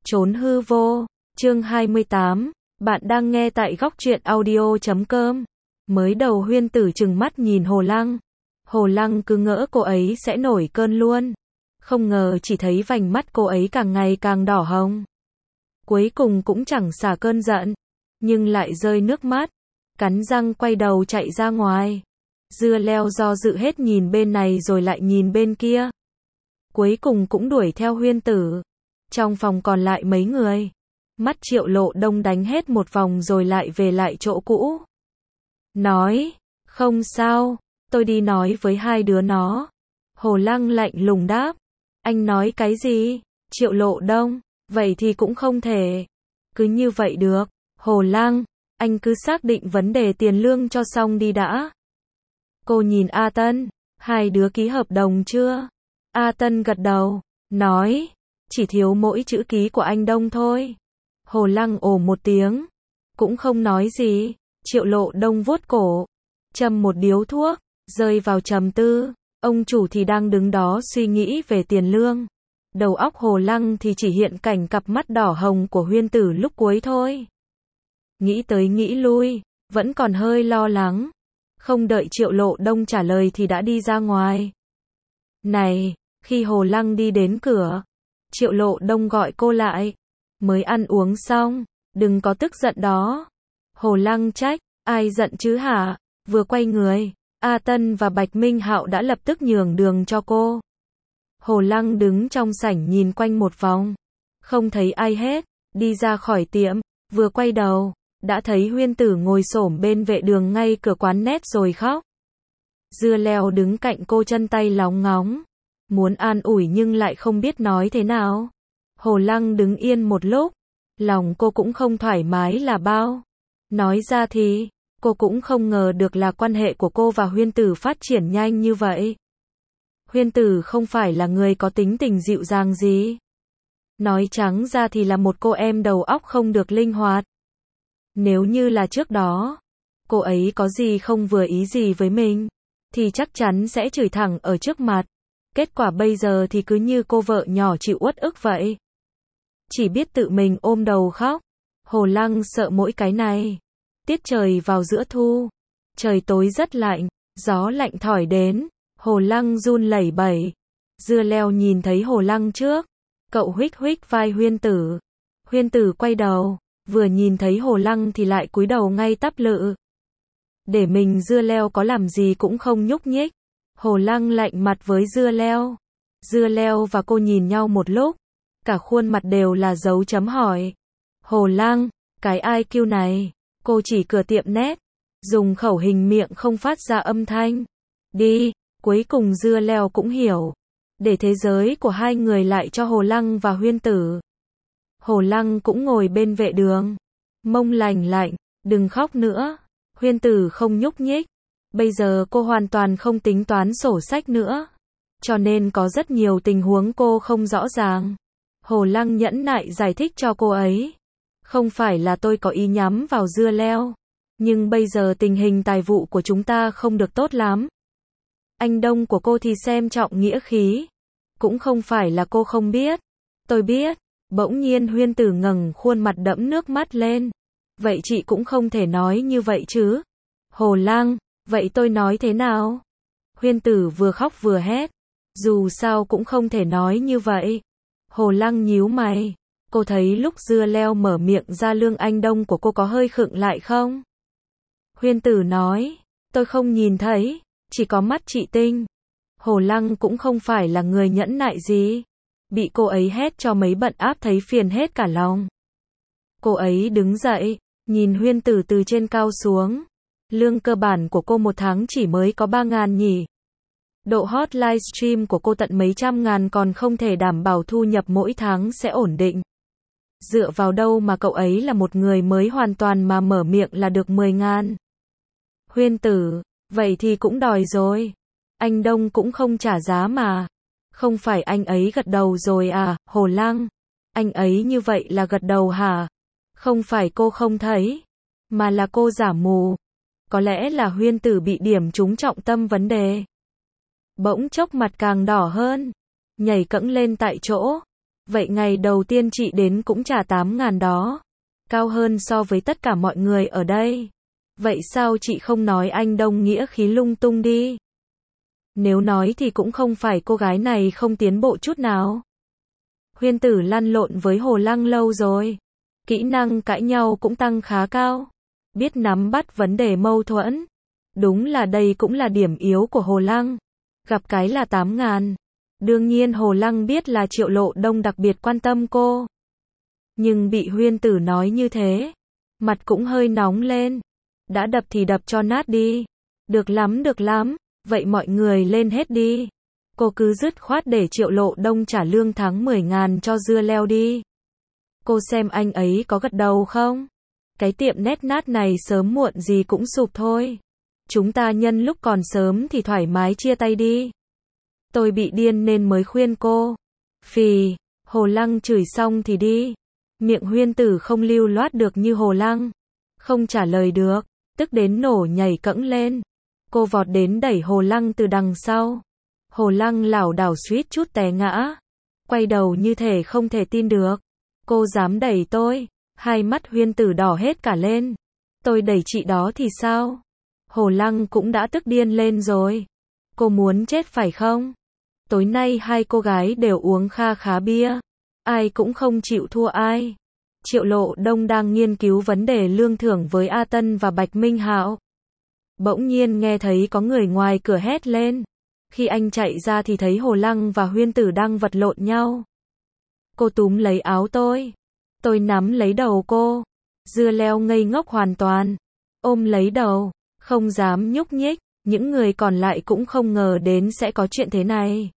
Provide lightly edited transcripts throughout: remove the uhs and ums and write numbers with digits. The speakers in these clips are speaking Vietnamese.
Trốn hư vô, chương 28, bạn đang nghe tại góc truyện audio.com. Mới đầu Huyên Tử trừng mắt nhìn Hồ Lăng cứ ngỡ cô ấy sẽ nổi cơn luôn. Không ngờ chỉ thấy vành mắt cô ấy càng ngày càng đỏ hồng. Cuối cùng cũng chẳng xả cơn giận, nhưng lại rơi nước mắt, cắn răng quay đầu chạy ra ngoài. Dưa leo do dự hết nhìn bên này rồi lại nhìn bên kia. Cuối cùng cũng đuổi theo Huyên Tử. Trong phòng còn lại mấy người. Mắt Triệu Lộ Đông đánh hết một vòng rồi lại về lại chỗ cũ. Nói, không sao, tôi đi nói với hai đứa nó. Hồ Lăng lạnh lùng đáp. Anh nói cái gì? Triệu Lộ Đông, vậy thì cũng không thể. Cứ như vậy được. Hồ Lăng, anh cứ xác định vấn đề tiền lương cho xong đi đã. Cô nhìn A Tân, hai đứa ký hợp đồng chưa? A Tân gật đầu, nói, chỉ thiếu mỗi chữ ký của anh Đông thôi. Hồ Lăng ồ một tiếng, cũng không nói gì. Triệu Lộ Đông vuốt cổ, châm một điếu thuốc, rơi vào trầm tư. Ông chủ thì đang đứng đó suy nghĩ về tiền lương. Đầu óc Hồ Lăng thì chỉ hiện cảnh cặp mắt đỏ hồng của Huyên Tử lúc cuối thôi. Nghĩ tới nghĩ lui, vẫn còn hơi lo lắng. Không đợi Triệu Lộ Đông trả lời thì đã đi ra ngoài. Này, khi Hồ Lăng đi đến cửa, Triệu Lộ Đông gọi cô lại. Mới ăn uống xong, đừng có tức giận đó. Hồ Lăng trách, ai giận chứ hả? Vừa quay người, A Tân và Bạch Minh Hạo đã lập tức nhường đường cho cô. Hồ Lăng đứng trong sảnh nhìn quanh một vòng, không thấy ai hết, đi ra khỏi tiệm, vừa quay đầu, đã thấy Huyên Tử ngồi xổm bên vệ đường ngay cửa quán net rồi khóc. Dưa leo đứng cạnh cô chân tay lóng ngóng, muốn an ủi nhưng lại không biết nói thế nào. Hồ Lăng đứng yên một lúc, lòng cô cũng không thoải mái là bao. Nói ra thì, cô cũng không ngờ được là quan hệ của cô và Huyên Tử phát triển nhanh như vậy. Huyên Tử không phải là người có tính tình dịu dàng gì. Nói trắng ra thì là một cô em đầu óc không được linh hoạt. Nếu như là trước đó, cô ấy có gì không vừa ý gì với mình, thì chắc chắn sẽ chửi thẳng ở trước mặt. Kết quả bây giờ thì cứ như cô vợ nhỏ chịu uất ức vậy. Chỉ biết tự mình ôm đầu khóc. Hồ Lăng sợ mỗi cái này. Tiết trời vào giữa thu. Trời tối rất lạnh, gió lạnh thổi đến. Hồ Lăng run lẩy bẩy. Dưa leo nhìn thấy Hồ Lăng trước. Cậu huých huých vai Huyên Tử. Huyên Tử quay đầu, vừa nhìn thấy Hồ Lăng thì lại cúi đầu ngay tắp lự. Để mình dưa leo có làm gì cũng không nhúc nhích. Hồ Lăng lạnh mặt với dưa leo. Dưa leo và cô nhìn nhau một lúc. Cả khuôn mặt đều là dấu chấm hỏi. Hồ Lăng, cái IQ này, cô chỉ cửa tiệm net, dùng khẩu hình miệng không phát ra âm thanh. Đi, cuối cùng dưa leo cũng hiểu. Để thế giới của hai người lại cho Hồ Lăng và Huyên Tử. Hồ Lăng cũng ngồi bên vệ đường. Mông lành lạnh, đừng khóc nữa. Huyên Tử không nhúc nhích. Bây giờ cô hoàn toàn không tính toán sổ sách nữa. Cho nên có rất nhiều tình huống cô không rõ ràng. Hồ Lăng nhẫn nại giải thích cho cô ấy. Không phải là tôi có ý nhắm vào dưa leo. Nhưng bây giờ tình hình tài vụ của chúng ta không được tốt lắm. Anh Đông của cô thì xem trọng nghĩa khí. Cũng không phải là cô không biết. Tôi biết. Bỗng nhiên Huyên Tử ngẩng khuôn mặt đẫm nước mắt lên. Vậy chị cũng không thể nói như vậy chứ. Hồ Lăng, vậy tôi nói thế nào? Huyên Tử vừa khóc vừa hét. Dù sao cũng không thể nói như vậy. Hồ Lăng nhíu mày. Cô thấy lúc dưa leo mở miệng ra lương anh Đông của cô có hơi khựng lại không? Huyên Tử nói. Tôi không nhìn thấy. Chỉ có mắt chị tinh. Hồ Lăng cũng không phải là người nhẫn nại gì. Bị cô ấy hét cho mấy bận áp thấy phiền hết cả lòng. Cô ấy đứng dậy, nhìn Huyên Tử từ trên cao xuống. Lương cơ bản của cô một tháng chỉ mới có 3.000 nhỉ. Độ hot livestream của cô tận mấy trăm ngàn còn không thể đảm bảo thu nhập mỗi tháng sẽ ổn định. Dựa vào đâu mà cậu ấy là một người mới hoàn toàn mà mở miệng là được 10.000. Huyên Tử, vậy thì cũng đòi rồi. Anh Đông cũng không trả giá mà. Không phải anh ấy gật đầu rồi à, Hồ Lăng? Anh ấy như vậy là gật đầu hả? Không phải cô không thấy, mà là cô giả mù. Có lẽ là Huyên Tử bị điểm trúng trọng tâm vấn đề. Bỗng chốc mặt càng đỏ hơn, nhảy cẫng lên tại chỗ. Vậy ngày đầu tiên chị đến cũng trả 8.000 đó. Cao hơn so với tất cả mọi người ở đây. Vậy sao chị không nói anh Đông nghĩa khí lung tung đi? Nếu nói thì cũng không phải cô gái này không tiến bộ chút nào. Huyên Tử lăn lộn với Hồ Lăng lâu rồi. Kỹ năng cãi nhau cũng tăng khá cao. Biết nắm bắt vấn đề mâu thuẫn. Đúng là đây cũng là điểm yếu của Hồ Lăng. Gặp cái là 8.000. Đương nhiên Hồ Lăng biết là Triệu Lộ Đông đặc biệt quan tâm cô. Nhưng bị Huyên Tử nói như thế, mặt cũng hơi nóng lên. Đã đập thì đập cho nát đi. Được lắm, vậy mọi người lên hết đi. Cô cứ dứt khoát để Triệu Lộ Đông trả lương tháng 10.000 cho dưa leo đi. Cô xem anh ấy có gật đầu không? Cái tiệm nét nát này sớm muộn gì cũng sụp thôi. Chúng ta nhân lúc còn sớm thì thoải mái chia tay đi. Tôi bị điên nên mới khuyên cô. Phì, Hồ Lăng chửi xong thì đi. Miệng Huyên Tử không lưu loát được như Hồ Lăng. Không trả lời được, tức đến nổ nhảy cẫng lên. Cô vọt đến đẩy Hồ Lăng từ đằng sau. Hồ Lăng lảo đảo suýt chút té ngã. Quay đầu như thể không thể tin được. Cô dám đẩy tôi? Hai mắt Huyên Tử đỏ hết cả lên. Tôi đẩy chị đó thì sao? Hồ Lăng cũng đã tức điên lên rồi. Cô muốn chết phải không? Tối nay hai cô gái đều uống kha khá bia. Ai cũng không chịu thua ai. Triệu Lộ Đông đang nghiên cứu vấn đề lương thưởng với A Tân và Bạch Minh Hạo. Bỗng nhiên nghe thấy có người ngoài cửa hét lên. Khi anh chạy ra thì thấy Hồ Lăng và Huyên Tử đang vật lộn nhau. Cô túm lấy áo tôi. Tôi nắm lấy đầu cô. Dưa leo ngây ngốc hoàn toàn. Ôm lấy đầu. Không dám nhúc nhích. Những người còn lại cũng không ngờ đến sẽ có chuyện thế này.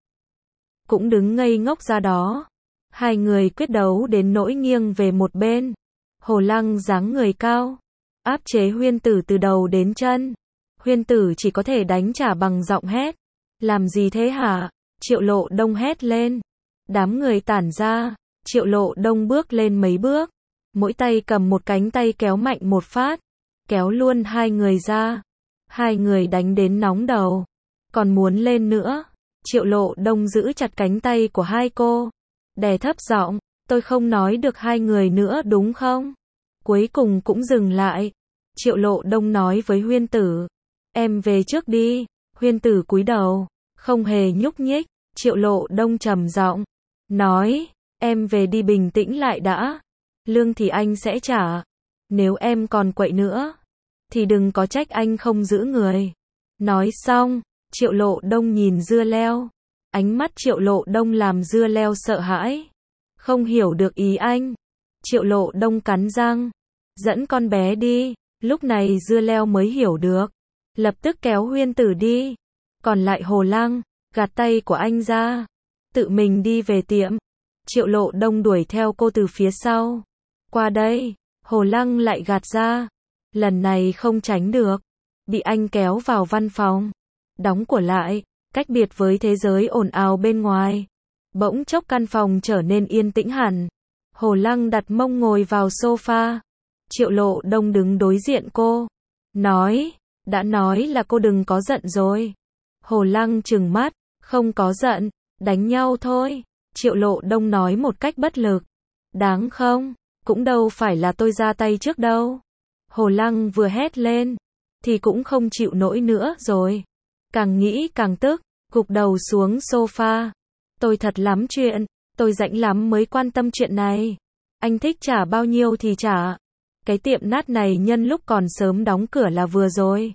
Cũng đứng ngây ngốc ra đó. Hai người quyết đấu đến nỗi nghiêng về một bên. Hồ Lăng dáng người cao. Áp chế Huyên Tử từ đầu đến chân. Huyên Tử chỉ có thể đánh trả bằng giọng hét. Làm gì thế hả? Triệu Lộ Đông hét lên. Đám người tản ra. Triệu Lộ Đông bước lên mấy bước. Mỗi tay cầm một cánh tay kéo mạnh một phát. Kéo luôn hai người ra. Hai người đánh đến nóng đầu. Còn muốn lên nữa. Triệu Lộ Đông giữ chặt cánh tay của hai cô. Đè thấp giọng. Tôi không nói được hai người nữa đúng không? Cuối cùng cũng dừng lại. Triệu Lộ Đông nói với Huyên Tử. Em về trước đi. Huyên Tử cúi đầu. Không hề nhúc nhích. Triệu Lộ Đông trầm giọng. Nói. Em về đi, bình tĩnh lại đã. Lương thì anh sẽ trả. Nếu em còn quậy nữa thì đừng có trách anh không giữ người. Nói xong, Triệu Lộ Đông nhìn dưa leo. Ánh mắt Triệu Lộ Đông làm dưa leo sợ hãi. Không hiểu được ý anh. Triệu Lộ Đông cắn răng. Dẫn con bé đi. Lúc này dưa leo mới hiểu được. Lập tức kéo Huyên Tử đi. Còn lại Hồ Lăng, gạt tay của anh ra. Tự mình đi về tiệm. Triệu Lộ Đông đuổi theo cô từ phía sau. Qua đây, Hồ Lăng lại gạt ra. Lần này không tránh được. Bị anh kéo vào văn phòng. Đóng cửa lại, cách biệt với thế giới ồn ào bên ngoài. Bỗng chốc căn phòng trở nên yên tĩnh hẳn. Hồ Lăng đặt mông ngồi vào sofa. Triệu Lộ Đông đứng đối diện cô. Nói, đã nói là cô đừng có giận rồi. Hồ Lăng trừng mắt, không có giận, đánh nhau thôi. Triệu Lộ Đông nói một cách bất lực. Đáng không? Cũng đâu phải là tôi ra tay trước đâu. Hồ Lăng vừa hét lên, thì cũng không chịu nổi nữa rồi. Càng nghĩ càng tức, gục đầu xuống sofa. Tôi thật lắm chuyện, tôi rảnh lắm mới quan tâm chuyện này. Anh thích trả bao nhiêu thì trả. Cái tiệm nát này nhân lúc còn sớm đóng cửa là vừa rồi.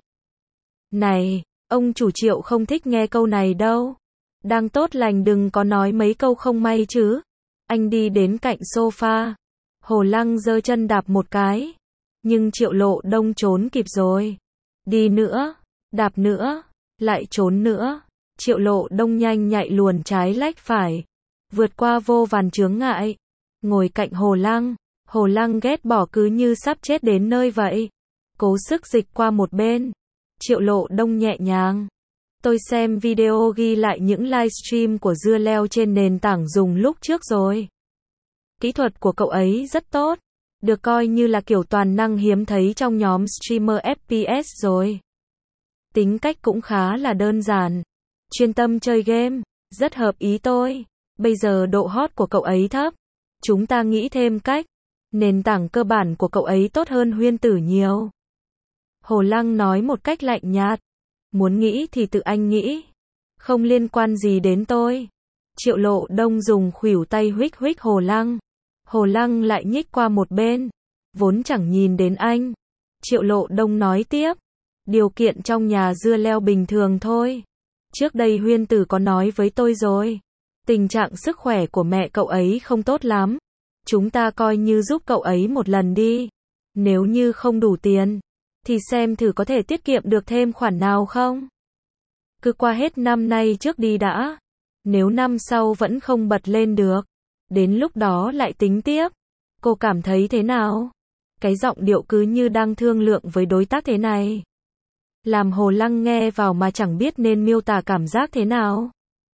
Này, ông chủ Triệu không thích nghe câu này đâu. Đang tốt lành đừng có nói mấy câu không may chứ. Anh đi đến cạnh sofa. Hồ Lăng giơ chân đạp một cái. Nhưng Triệu Lộ Đông trốn kịp rồi. Đi nữa, đạp nữa, lại trốn nữa. Triệu Lộ Đông nhanh nhạy luồn trái lách phải. Vượt qua vô vàn chướng ngại. Ngồi cạnh Hồ Lăng. Hồ Lăng ghét bỏ cứ như sắp chết đến nơi vậy. Cố sức dịch qua một bên. Triệu Lộ Đông nhẹ nhàng. Tôi xem video ghi lại những livestream của dưa leo trên nền tảng dùng lúc trước rồi. Kỹ thuật của cậu ấy rất tốt. Được coi như là kiểu toàn năng hiếm thấy trong nhóm streamer FPS rồi. Tính cách cũng khá là đơn giản. Chuyên tâm chơi game. Rất hợp ý tôi. Bây giờ độ hot của cậu ấy thấp. Chúng ta nghĩ thêm cách. Nền tảng cơ bản của cậu ấy tốt hơn Huyên Tử nhiều. Hồ Lăng nói một cách lạnh nhạt. Muốn nghĩ thì tự anh nghĩ. Không liên quan gì đến tôi. Triệu Lộ Đông dùng khuỷu tay huých huých Hồ Lăng. Hồ Lăng lại nhích qua một bên. Vốn chẳng nhìn đến anh. Triệu Lộ Đông nói tiếp. Điều kiện trong nhà dưa leo bình thường thôi. Trước đây Huyên Tử có nói với tôi rồi. Tình trạng sức khỏe của mẹ cậu ấy không tốt lắm. Chúng ta coi như giúp cậu ấy một lần đi. Nếu như không đủ tiền, thì xem thử có thể tiết kiệm được thêm khoản nào không. Cứ qua hết năm nay trước đi đã. Nếu năm sau vẫn không bật lên được, đến lúc đó lại tính tiếp. Cô cảm thấy thế nào? Cái giọng điệu cứ như đang thương lượng với đối tác thế này. Làm Hồ Lăng nghe vào mà chẳng biết nên miêu tả cảm giác thế nào.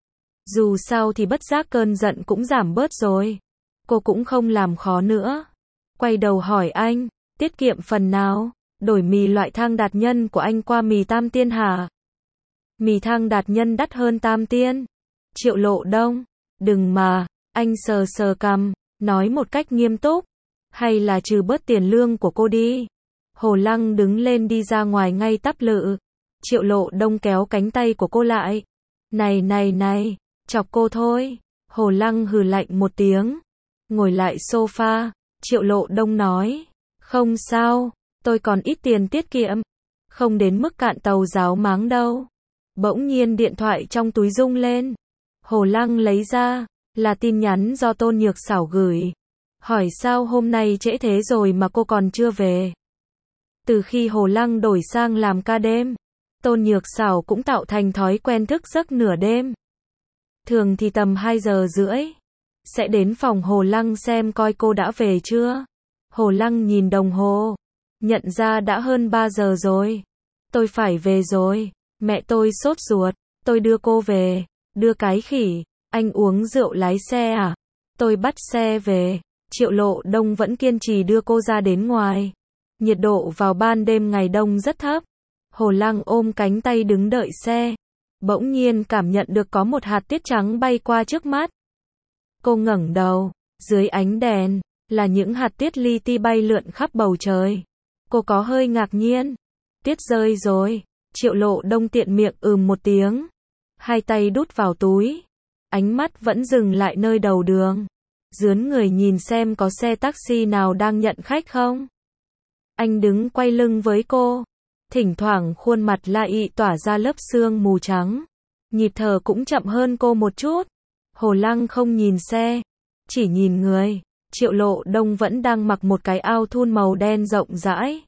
Dù sao thì bất giác cơn giận cũng giảm bớt rồi. Cô cũng không làm khó nữa. Quay đầu hỏi anh, tiết kiệm phần nào? Đổi mì loại thang đạt nhân của anh qua mì Tam Tiên hả? Mì thang đạt nhân đắt hơn Tam Tiên. Triệu Lộ Đông, đừng mà, anh sờ sờ cằm, nói một cách nghiêm túc. Hay là trừ bớt tiền lương của cô đi. Hồ Lăng đứng lên đi ra ngoài ngay tắp lự. Triệu Lộ Đông kéo cánh tay của cô lại. Này, chọc cô thôi. Hồ Lăng hừ lạnh một tiếng. Ngồi lại sofa, Triệu Lộ Đông nói. Không sao, tôi còn ít tiền tiết kiệm. Không đến mức cạn tàu ráo máng đâu. Bỗng nhiên điện thoại trong túi rung lên. Hồ Lăng lấy ra, là tin nhắn do Tôn Nhược Xảo gửi. Hỏi sao hôm nay trễ thế rồi mà cô còn chưa về. Từ khi Hồ Lăng đổi sang làm ca đêm, Tôn Nhược Xảo cũng tạo thành thói quen thức giấc nửa đêm. Thường thì tầm 2:30, sẽ đến phòng Hồ Lăng xem coi cô đã về chưa. Hồ Lăng nhìn đồng hồ, nhận ra đã hơn 3 giờ rồi. Tôi phải về rồi, mẹ tôi sốt ruột, tôi đưa cô về. Đưa cái khỉ, anh uống rượu lái xe à? Tôi bắt xe về. Triệu Lộ Đông vẫn kiên trì đưa cô ra đến ngoài. Nhiệt độ vào ban đêm ngày đông rất thấp. Hồ Lăng ôm cánh tay đứng đợi xe. Bỗng nhiên cảm nhận được có một hạt tiết trắng bay qua trước mắt. Cô ngẩng đầu, dưới ánh đèn, là những hạt tiết li ti bay lượn khắp bầu trời. Cô có hơi ngạc nhiên. Tiết rơi rồi. Triệu Lộ Đông tiện miệng một tiếng. Hai tay đút vào túi. Ánh mắt vẫn dừng lại nơi đầu đường. Dướn người nhìn xem có xe taxi nào đang nhận khách không. Anh đứng quay lưng với cô. Thỉnh thoảng khuôn mặt lại tỏa ra lớp sương mù trắng. Nhịp thở cũng chậm hơn cô một chút. Hồ Lăng không nhìn xe, chỉ nhìn người. Triệu Lộ Đông vẫn đang mặc một cái áo thun màu đen rộng rãi.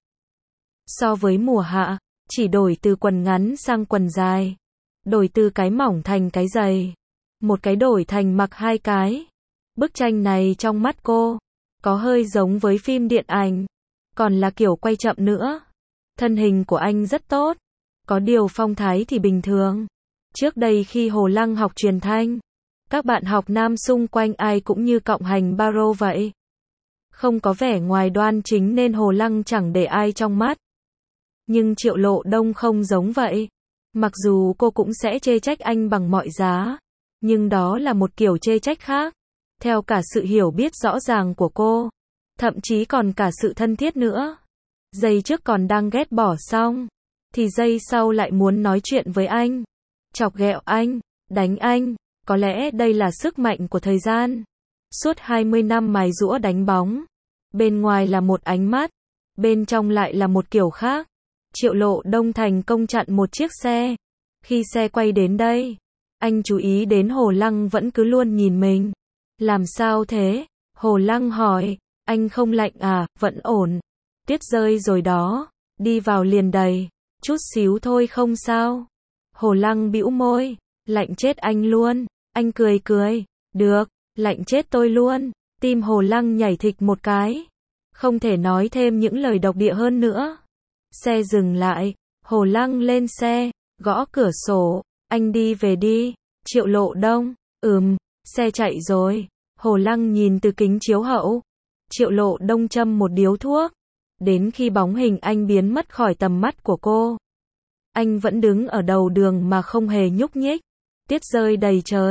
So với mùa hạ, chỉ đổi từ quần ngắn sang quần dài. Đổi từ cái mỏng thành cái dày. Một cái đổi thành mặc hai cái. Bức tranh này trong mắt cô, có hơi giống với phim điện ảnh. Còn là kiểu quay chậm nữa. Thân hình của anh rất tốt. Có điều phong thái thì bình thường. Trước đây khi Hồ Lăng học truyền thanh, các bạn học nam xung quanh ai cũng như cọng hành baro vậy. Không có vẻ ngoài đoan chính nên Hồ Lăng chẳng để ai trong mắt. Nhưng Triệu Lộ Đông không giống vậy. Mặc dù cô cũng sẽ chê trách anh bằng mọi giá, nhưng đó là một kiểu chê trách khác. Theo cả sự hiểu biết rõ ràng của cô, thậm chí còn cả sự thân thiết nữa. Giây trước còn đang ghét bỏ xong, thì giây sau lại muốn nói chuyện với anh, chọc ghẹo anh, đánh anh. Có lẽ đây là sức mạnh của thời gian. Suốt 20 năm mài giũa đánh bóng. Bên ngoài là một ánh mắt, bên trong lại là một kiểu khác. Triệu Lộ Đông thành công chặn một chiếc xe. Khi xe quay đến đây, anh chú ý đến Hồ Lăng vẫn cứ luôn nhìn mình. Làm sao thế? Hồ Lăng hỏi. Anh không lạnh à? Vẫn ổn. Tiết rơi rồi đó. Đi vào liền đầy. Chút xíu thôi không sao. Hồ Lăng bĩu môi. Lạnh chết anh luôn. Anh cười cười. Được, lạnh chết tôi luôn. Tim Hồ Lăng nhảy thịch một cái. Không thể nói thêm những lời độc địa hơn nữa. Xe dừng lại. Hồ Lăng lên xe, gõ cửa sổ. Anh đi về đi. Triệu Lộ Đông. Xe chạy rồi. Hồ Lăng nhìn từ kính chiếu hậu. Triệu Lộ Đông châm một điếu thuốc. Đến khi bóng hình anh biến mất khỏi tầm mắt của cô, anh vẫn đứng ở đầu đường mà không hề nhúc nhích. Tiết rơi đầy trời.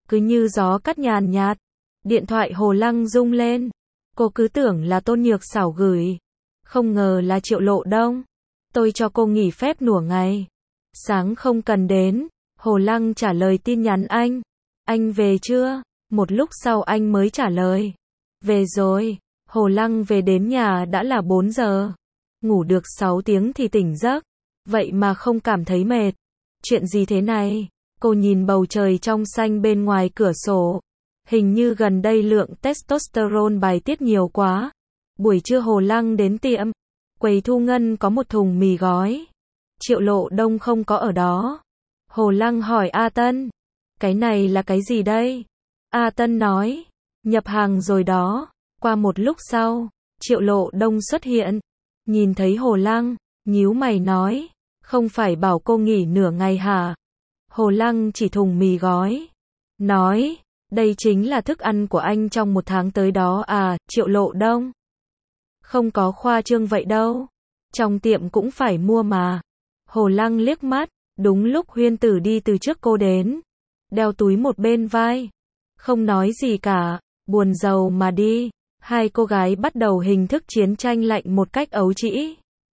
cứ như gió cắt nhàn nhạt. Điện thoại Hồ Lăng rung lên. Cô cứ tưởng là Tôn Nhược Xảo gửi. Không ngờ là Triệu Lộ Đông. Tôi cho cô nghỉ phép nửa ngày. Sáng không cần đến. Hồ Lăng trả lời tin nhắn anh. Anh về chưa? Một lúc sau anh mới trả lời. Về rồi. Hồ Lăng về đến nhà đã là 4 giờ. Ngủ được 6 tiếng thì tỉnh giấc. Vậy mà không cảm thấy mệt. Chuyện gì thế này? Cô nhìn bầu trời trong xanh bên ngoài cửa sổ. Hình như gần đây lượng testosterone bài tiết nhiều quá. Buổi trưa Hồ Lăng đến tiệm. Quầy thu ngân có một thùng mì gói. Triệu Lộ Đông không có ở đó. Hồ Lăng hỏi A Tân. Cái này là cái gì đây? A Tân nói. Nhập hàng rồi đó. Qua một lúc sau, Triệu Lộ Đông xuất hiện. Nhìn thấy Hồ Lăng, nhíu mày nói. Không phải bảo cô nghỉ nửa ngày hả? Hồ Lăng chỉ thùng mì gói. Nói. Đây chính là thức ăn của anh trong một tháng tới đó à, Triệu Lộ Đông. Không có khoa trương vậy đâu. Trong tiệm cũng phải mua mà. Hồ Lăng liếc mắt. Đúng lúc Huyên Tử đi từ trước cô đến. Đeo túi một bên vai. Không nói gì cả. Buồn rầu mà đi. Hai cô gái bắt đầu hình thức chiến tranh lạnh một cách ấu trĩ.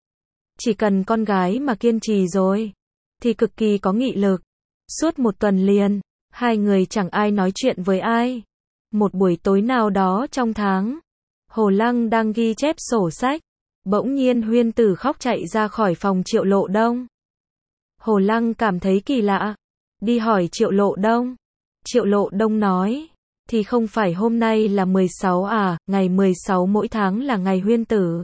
Chỉ cần con gái mà kiên trì rồi. Thì cực kỳ có nghị lực. Suốt một tuần liền. Hai người chẳng ai nói chuyện với ai. Một buổi tối nào đó trong tháng. Hồ Lăng đang ghi chép sổ sách. Bỗng nhiên Huyên Tử khóc chạy ra khỏi phòng Triệu Lộ Đông. Hồ Lăng cảm thấy kỳ lạ. Đi hỏi Triệu Lộ Đông. Triệu Lộ Đông nói. Thì không phải hôm nay là 16 à, ngày 16 mỗi tháng là ngày Huyên Tử.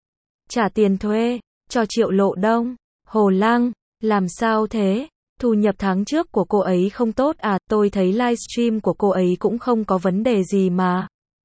Trả tiền thuê, cho Triệu Lộ Đông. Hồ Lăng, làm sao thế? Thu nhập tháng trước của cô ấy không tốt à, tôi thấy livestream của cô ấy cũng không có vấn đề gì mà.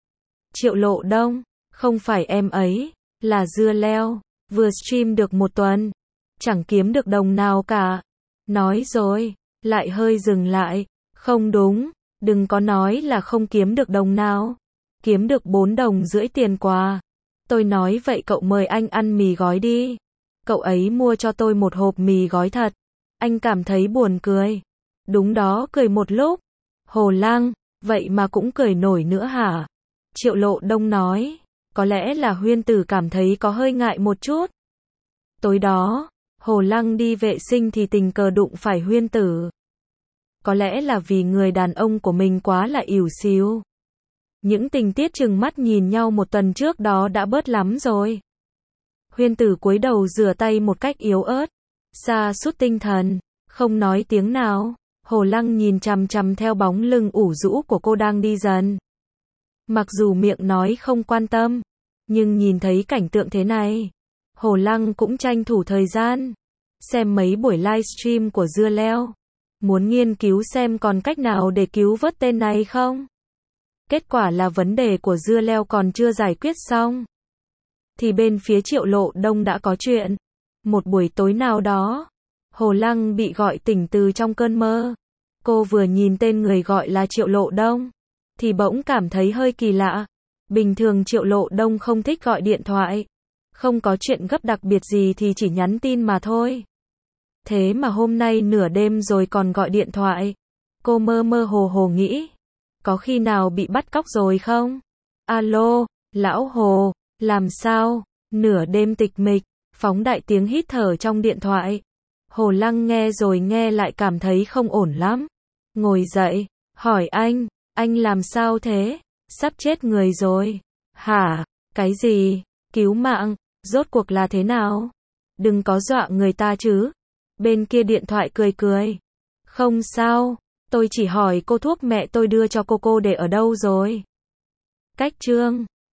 Triệu Lộ Đông, không phải em ấy, là dưa leo, vừa stream được một tuần. Chẳng kiếm được đồng nào cả. Nói rồi, lại hơi dừng lại. Không đúng, đừng có nói là không kiếm được đồng nào. Kiếm được 4 đồng rưỡi tiền quà. Tôi nói vậy cậu mời anh ăn mì gói đi. Cậu ấy mua cho tôi một hộp mì gói thật. Anh cảm thấy buồn cười. Đúng đó, cười một lúc. Hồ Lăng, vậy mà cũng cười nổi nữa hả? Triệu Lộ Đông nói. Có lẽ là Huyên Tử cảm thấy có hơi ngại một chút. Tối đó, Hồ Lăng đi vệ sinh thì tình cờ đụng phải Huyên Tử. Có lẽ là vì người đàn ông của mình quá là ỉu xìu. Những tình tiết chừng mắt nhìn nhau một tuần trước đó đã bớt lắm rồi. Huyên Tử cúi đầu rửa tay một cách yếu ớt. Sa sút tinh thần. Không nói tiếng nào. Hồ Lăng nhìn chằm chằm theo bóng lưng ủ rũ của cô đang đi dần. Mặc dù miệng nói không quan tâm. Nhưng nhìn thấy cảnh tượng thế này. Hồ Lăng cũng tranh thủ thời gian. Xem mấy buổi livestream của dưa leo. Muốn nghiên cứu xem còn cách nào để cứu vớt tên này không? Kết quả là vấn đề của dưa leo còn chưa giải quyết xong. Thì bên phía Triệu Lộ Đông đã có chuyện. Một buổi tối nào đó, Hồ Lăng bị gọi tỉnh từ trong cơn mơ. Cô vừa nhìn tên người gọi là Triệu Lộ Đông, thì bỗng cảm thấy hơi kỳ lạ. Bình thường Triệu Lộ Đông không thích gọi điện thoại. Không có chuyện gấp đặc biệt gì thì chỉ nhắn tin mà thôi. Thế mà hôm nay nửa đêm rồi còn gọi điện thoại. Cô mơ mơ hồ hồ nghĩ. Có khi nào bị bắt cóc rồi không? Alo, lão Hồ, làm sao? Nửa đêm tịch mịch, phóng đại tiếng hít thở trong điện thoại. Hồ Lăng nghe rồi nghe lại cảm thấy không ổn lắm. Ngồi dậy, hỏi anh làm sao thế? Sắp chết người rồi. Hả? Cái gì? Cứu mạng, rốt cuộc là thế nào? Đừng có dọa người ta chứ. Bên kia điện thoại cười cười. Không sao, tôi chỉ hỏi cô thuốc mẹ tôi đưa cho cô để ở đâu rồi? Cách chương